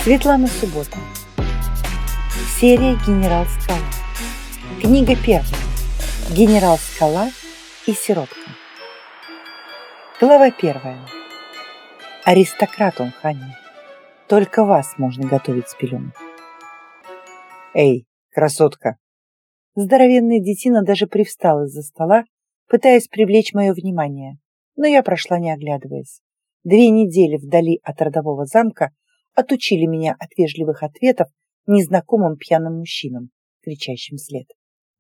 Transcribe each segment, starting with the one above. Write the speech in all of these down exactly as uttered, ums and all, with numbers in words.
Светлана Суббота. Серия «Генерал Скала». Книга первая. «Генерал Скала» и «Сиротка». Глава первая. Аристократ он, Ханни. Только вас можно готовить с пеленок. Эй, красотка! Здоровенный детина даже привстал из-за стола, пытаясь привлечь мое внимание, но я прошла, не оглядываясь. Две недели вдали от родового замка отучили меня от вежливых ответов незнакомым пьяным мужчинам, кричащим вслед.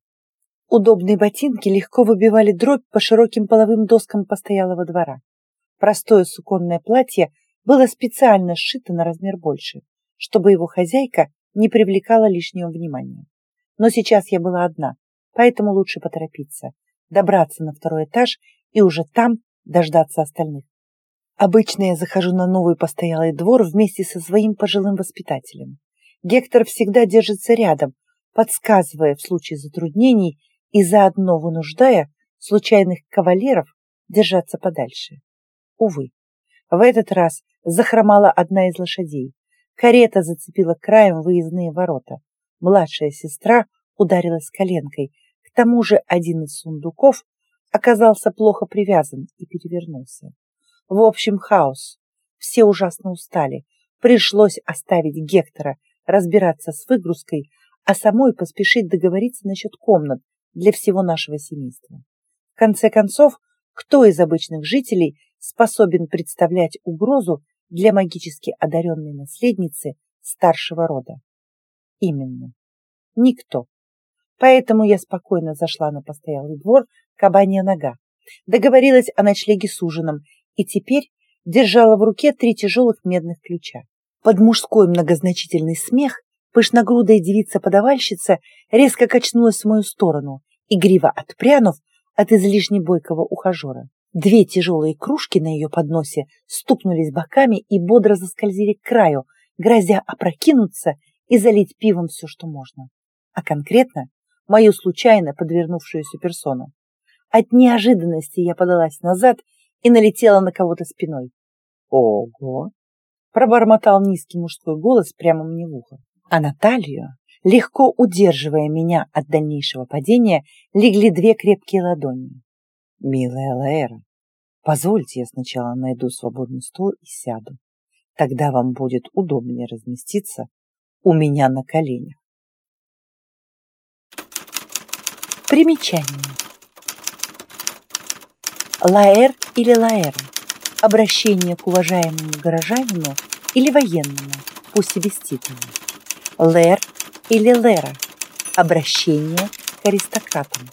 Удобные ботинки легко выбивали дробь по широким половым доскам постоялого двора. Простое суконное платье было специально сшито на размер больше, чтобы его хозяйка не привлекала лишнего внимания. Но сейчас я была одна, поэтому лучше поторопиться, добраться на второй этаж и уже там дождаться остальных. Обычно я захожу на новый постоялый двор вместе со своим пожилым воспитателем. Гектор всегда держится рядом, подсказывая в случае затруднений и заодно вынуждая случайных кавалеров держаться подальше. Увы, в этот раз захромала одна из лошадей. Карета зацепила краем выездные ворота. Младшая сестра ударилась коленкой. К тому же один из сундуков оказался плохо привязан и перевернулся. В общем, хаос. Все ужасно устали. Пришлось оставить Гектора разбираться с выгрузкой, а самой поспешить договориться насчет комнат для всего нашего семейства. В конце концов, кто из обычных жителей способен представлять угрозу для магически одаренной наследницы старшего рода? Именно. Никто. Поэтому я спокойно зашла на постоялый двор «Кабанья нога», договорилась о ночлеге с ужином и теперь держала в руке три тяжелых медных ключа. Под мужской многозначительный смех пышногрудая девица-подавальщица резко качнулась в мою сторону, игриво отпрянув от излишне бойкого ухажера. Две тяжелые кружки на ее подносе стукнулись боками и бодро заскользили к краю, грозя опрокинуться и залить пивом все, что можно. А конкретно мою случайно подвернувшуюся персону. От неожиданности я подалась назад и налетела на кого-то спиной. «Ого!» — пробормотал низкий мужской голос прямо мне в ухо. А на талию, легко удерживая меня от дальнейшего падения, легли две крепкие ладони. «Милая Лаэра, позвольте, я сначала найду свободный стул и сяду. Тогда вам будет удобнее разместиться у меня на коленях». Примечание. Лаэр или Лаэра. Обращение к уважаемому горожанину или военному, пусть и без титула. Лэр или Лера. Обращение к аристократам.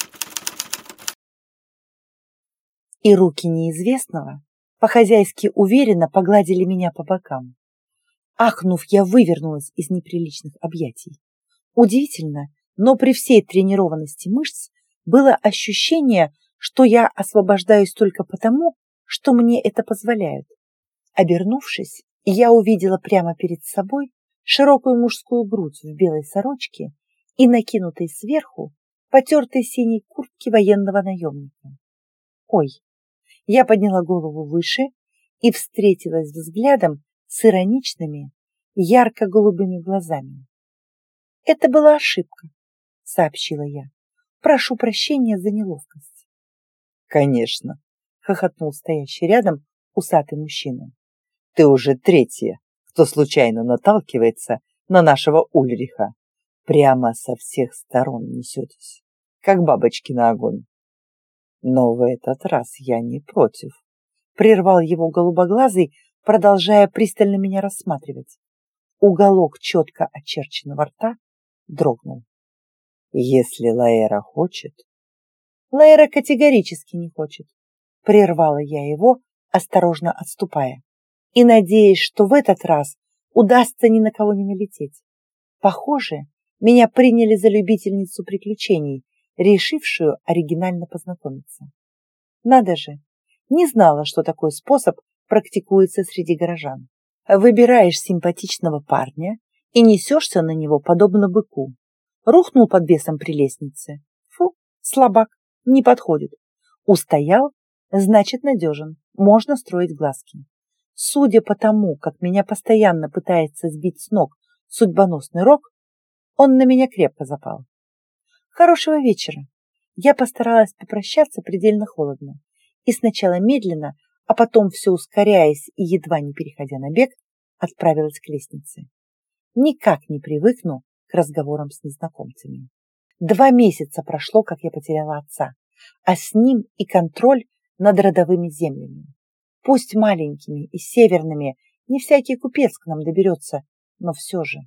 И руки неизвестного по-хозяйски уверенно погладили меня по бокам. Ахнув, я вывернулась из неприличных объятий. Удивительно, но при всей тренированности мышц было ощущение, что я освобождаюсь только потому, что мне это позволяют. Обернувшись, я увидела прямо перед собой широкую мужскую грудь в белой сорочке и накинутой сверху потертой синей куртки военного наемника. Ой! Я подняла голову выше и встретилась взглядом с ироничными, ярко-голубыми глазами. «Это была ошибка», — сообщила я. «Прошу прощения за неловкость». «Конечно», — хохотнул стоящий рядом усатый мужчина. «Ты уже третья, кто случайно наталкивается на нашего Ульриха. Прямо со всех сторон несетесь, как бабочки на огонь». «Но в этот раз я не против», — прервал его голубоглазый, продолжая пристально меня рассматривать. Уголок четко очерченного рта дрогнул. «Если Лаэра хочет...» «Лаэра категорически не хочет», — прервала я его, осторожно отступая, и надеясь, что в этот раз удастся ни на кого не налететь. Похоже, меня приняли за любительницу приключений, решившую оригинально познакомиться. Надо же, не знала, что такой способ практикуется среди горожан. Выбираешь симпатичного парня и несешься на него подобно быку. Рухнул под весом прелестницы. Фу, слабак, не подходит. Устоял, значит надежен, можно строить глазки. Судя по тому, как меня постоянно пытается сбить с ног судьбоносный рок, он на меня крепко запал. Хорошего вечера. Я постаралась попрощаться предельно холодно и сначала медленно, а потом все ускоряясь и едва не переходя на бег, отправилась к лестнице. Никак не привыкну к разговорам с незнакомцами. Два месяца прошло, как я потеряла отца, а с ним и контроль над родовыми землями. Пусть маленькими и северными, не всякий купец к нам доберется, но все же.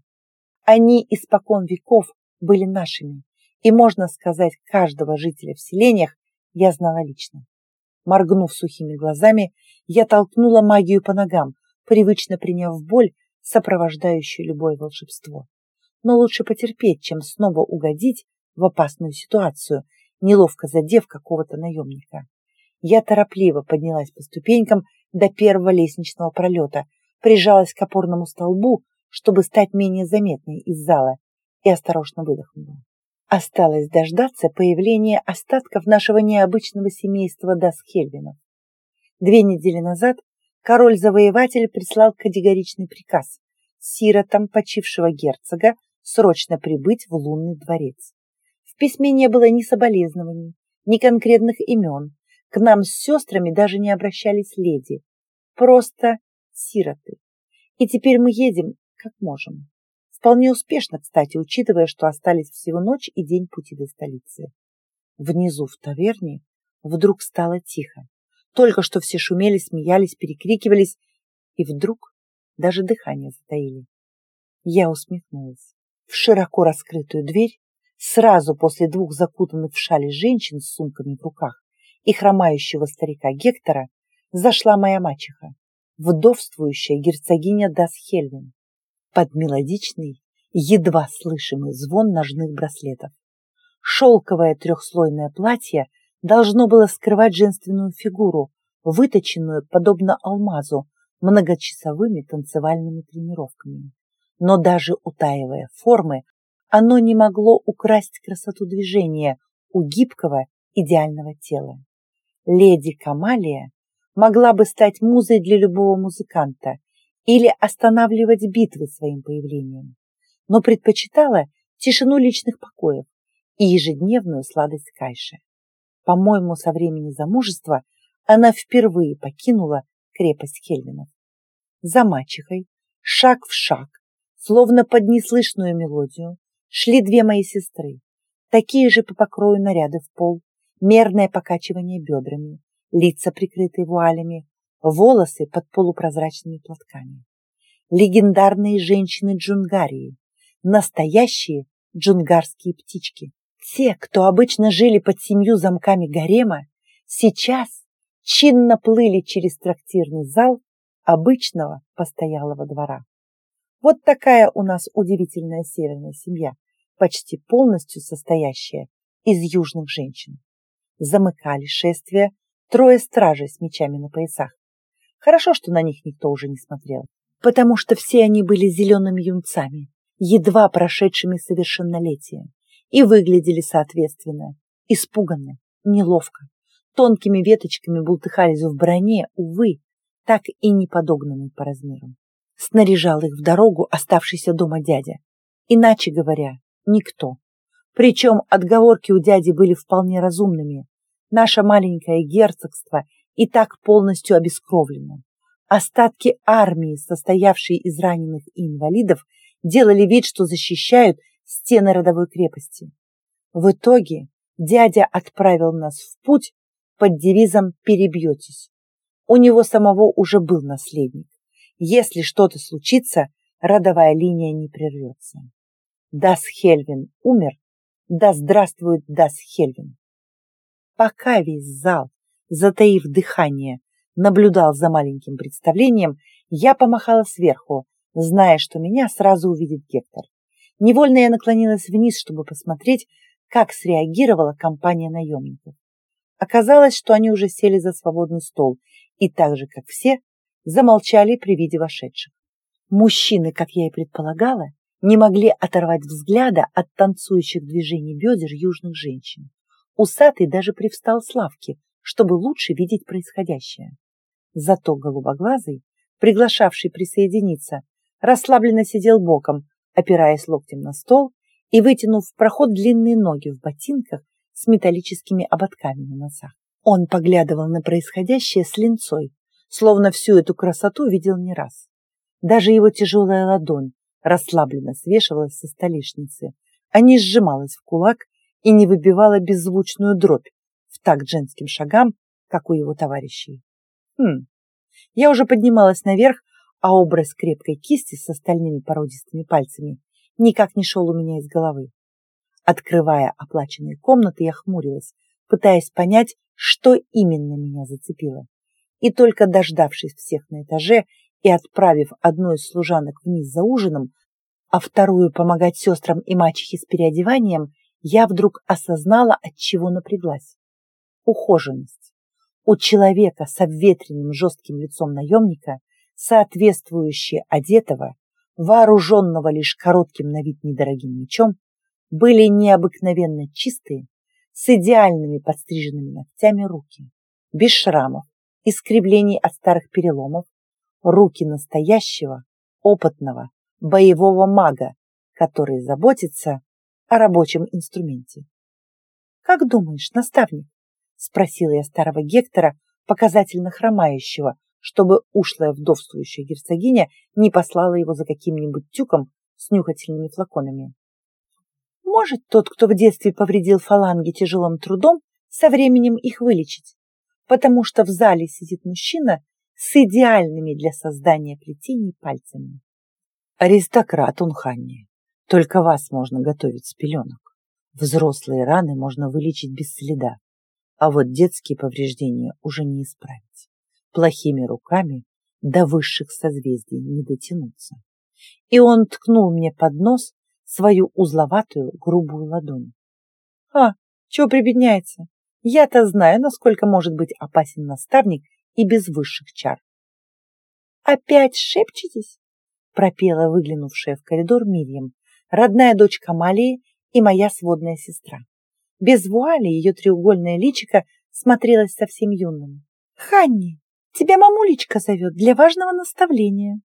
Они испокон веков были нашими, и, можно сказать, каждого жителя в селениях я знала лично. Моргнув сухими глазами, я толкнула магию по ногам, привычно приняв боль, сопровождающую любое волшебство. Но лучше потерпеть, чем снова угодить в опасную ситуацию, неловко задев какого-то наемника. Я торопливо поднялась по ступенькам до первого лестничного пролета, прижалась к опорному столбу, чтобы стать менее заметной из зала, и осторожно выдохнула. Осталось дождаться появления остатков нашего необычного семейства Дасхельвинов. Две недели назад король-завоеватель прислал категоричный приказ сиротам почившего герцога срочно прибыть в лунный дворец. В письме не было ни соболезнований, ни конкретных имен. К нам с сестрами даже не обращались леди. Просто сироты. И теперь мы едем, как можем. Вполне успешно, кстати, учитывая, что остались всего ночь и день пути до столицы. Внизу в таверне вдруг стало тихо. Только что все шумели, смеялись, перекрикивались, и вдруг даже дыхание затаили. Я усмехнулась. В широко раскрытую дверь сразу после двух закутанных в шали женщин с сумками в руках и хромающего старика Гектора зашла моя мачеха, вдовствующая герцогиня Дасхельвин, под мелодичный, едва слышимый звон ножных браслетов. Шелковое трехслойное платье должно было скрывать женственную фигуру, выточенную, подобно алмазу, многочасовыми танцевальными тренировками. Но даже утаивая формы, оно не могло украсть красоту движения у гибкого, идеального тела. Леди Камалия могла бы стать музой для любого музыканта или останавливать битвы своим появлением, но предпочитала тишину личных покоев и ежедневную сладость кайши. По-моему, со времени замужества она впервые покинула крепость Хельвинов. За мачехой, шаг в шаг, словно под неслышную мелодию, шли две мои сестры, такие же по покрою наряды в пол, мерное покачивание бедрами, лица, прикрытые вуалями, волосы под полупрозрачными платками. Легендарные женщины Джунгарии, настоящие джунгарские птички. Те, кто обычно жили под семью замками гарема, сейчас чинно плыли через трактирный зал обычного постоялого двора. Вот такая у нас удивительная северная семья, почти полностью состоящая из южных женщин. Замыкали шествие трое стражей с мечами на поясах. Хорошо, что на них никто уже не смотрел, потому что все они были зелеными юнцами, едва прошедшими совершеннолетие, и выглядели соответственно, испуганно, неловко, тонкими веточками бултыхались в броне, увы, так и не подогнанной по размеру. Снаряжал их в дорогу оставшийся дома дядя, иначе говоря, никто. Причем отговорки у дяди были вполне разумными. Наше маленькое герцогство и так полностью обескровлено. Остатки армии, состоявшей из раненых и инвалидов, делали вид, что защищают стены родовой крепости. В итоге дядя отправил нас в путь под девизом «Перебьетесь». У него самого уже был наследник. Если что-то случится, родовая линия не прервется. Дасхельвин умер, да здравствует Дасхельвин. Пока весь зал, затаив дыхание, наблюдал за маленьким представлением, я помахала сверху, зная, что меня сразу увидит Гектор. Невольно я наклонилась вниз, чтобы посмотреть, как среагировала компания наемников. Оказалось, что они уже сели за свободный стол и так же, как все, замолчали при виде вошедших. Мужчины, как я и предполагала, не могли оторвать взгляда от танцующих движений бедер южных женщин. Усатый даже привстал с лавки, чтобы лучше видеть происходящее. Зато голубоглазый приглашавший присоединиться, расслабленно сидел боком, опираясь локтем на стол и вытянув в проход длинные ноги в ботинках с металлическими ободками на носах. Он поглядывал на происходящее с линцой, словно всю эту красоту видел не раз. Даже его тяжелая ладонь расслабленно свешивалась со столешницы, а не сжималась в кулак и не выбивала беззвучную дробь в такт женским шагам, как у его товарищей. Хм, я уже поднималась наверх, а образ крепкой кисти с остальными породистыми пальцами никак не шел у меня из головы. Открывая оплаченные комнаты, я хмурилась, пытаясь понять, что именно меня зацепило. И только дождавшись всех на этаже и отправив одну из служанок вниз за ужином, а вторую помогать сестрам и мачехе с переодеванием, я вдруг осознала, от чего напряглась. Ухоженность. У человека с обветренным жестким лицом наемника, соответствующие одетого, вооруженного лишь коротким на вид недорогим мечом, были необыкновенно чистые, с идеальными подстриженными ногтями руки, без шрамов, искривлений от старых переломов, руки настоящего, опытного, боевого мага, который заботится о рабочем инструменте. «Как думаешь, наставник?» — спросила я старого Гектора, показательно хромающего, чтобы ушлая вдовствующая герцогиня не послала его за каким-нибудь тюком с нюхательными флаконами. Может тот, кто в детстве повредил фаланги тяжелым трудом, со временем их вылечить, потому что в зале сидит мужчина с идеальными для создания плетений пальцами. Аристократ он, Ханни, только вас можно готовить с пеленок. Взрослые раны можно вылечить без следа, а вот детские повреждения уже не исправить. Плохими руками до высших созвездий не дотянуться. И он ткнул мне под нос свою узловатую грубую ладонь. А, чего прибедняется? Я-то знаю, насколько может быть опасен наставник и без высших чар. Опять шепчетесь? Пропела выглянувшая в коридор Мирьям, родная дочь Камалии и моя сводная сестра. Без вуали ее треугольное личико смотрелось совсем юным. Ханни, тебя мамулечка зовет для важного наставления.